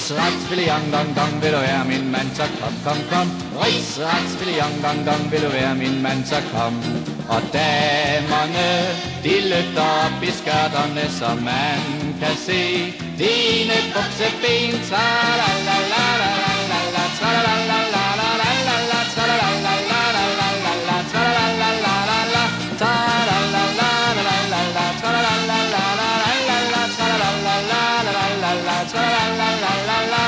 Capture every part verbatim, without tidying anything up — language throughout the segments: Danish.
Ris, rats, filiang, dong, dong, vil du være min mand, så kom, kom, kom. Ris, rats, filiang, dong, dong, vil du være min mand, så kom. Og damerne, de løfter op i skørterne, så man kan se dine bukseben. Tra-la-la-la-la-la-la, tra-la-la-la-la-la-la, tra-la-la-la-la-la-la, tra-la-la-la-la-la, tra-la-la-la-la-la-la, tra-la-la-la-la-la-la, tra-la-la-la-la-la-la, tra-la-la-la-la-la.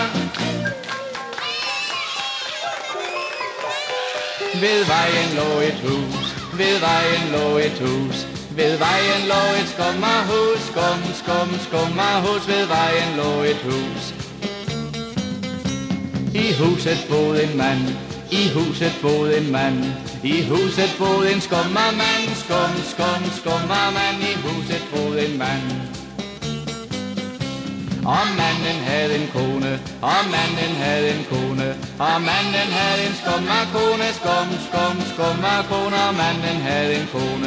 Ved vejen lå et hus, ved vejen lå et hus, ved vejen lå et skummerhus, skum, skum, skummerhus, ved vejen lå et hus. I huset boede en mand, i huset boede en mand, i huset boede en skummermand, skum, skum, skummermand, i huset boede en mand. Og manden havde en kone, og manden havde en kone, og manden havde en skummerkone, skum, skum, skummerkone, og manden havde en kone.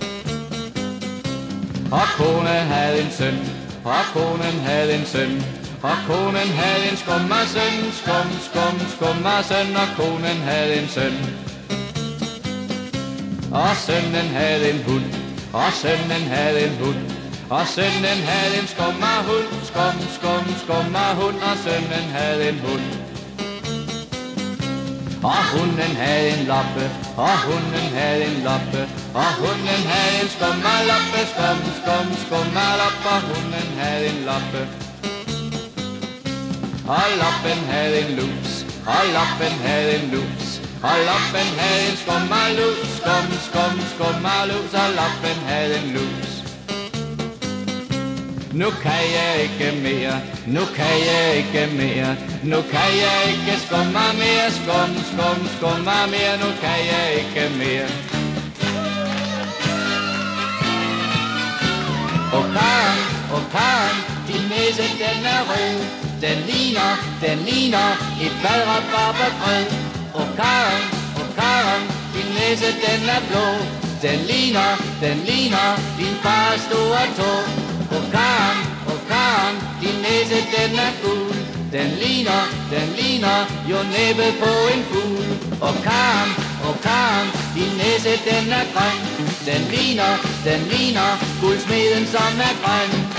Og konen havde en søn, og konen havde en søn, og konen havde en skummersøn, skum, skum, skummersøn, og konen havde en søn. Og sønnen havde en hund, og sønnen havde en hund, og sønnen havde en skummerhund, skum, skum, skummerhund, og sønnen havde en hund. Og hunden havde en loppe, og hunden havde en loppe, og hunden havde en skummerloppe, skum, skum, skummerloppe, og hunden havde en loppe. Og loppen havde en lus, og loppen havde en lus, og loppen havde en skummerlus, skum, skum, skummerlus, og loppen havde en lus. Nu kan jeg ikke mere, nu kan jeg ikke mere, nu kan jeg ikke skummer mere, skum, skum, skummer mere, nu kan jeg ikke mere. Og Karen, og Karen, din næse den er rød, den ligner, den ligner et badrabarbergrød. Og Karen, og Karen, din næse den er blå, den ligner, den ligner din fars store tå. Og Karen, og Karen, din næse den er gul, den ligner, den ligner jo næbbet på en fugl. Og Karen, og Karen, din næse den er grøn, den ligner, den ligner guldsmeden som er grøn.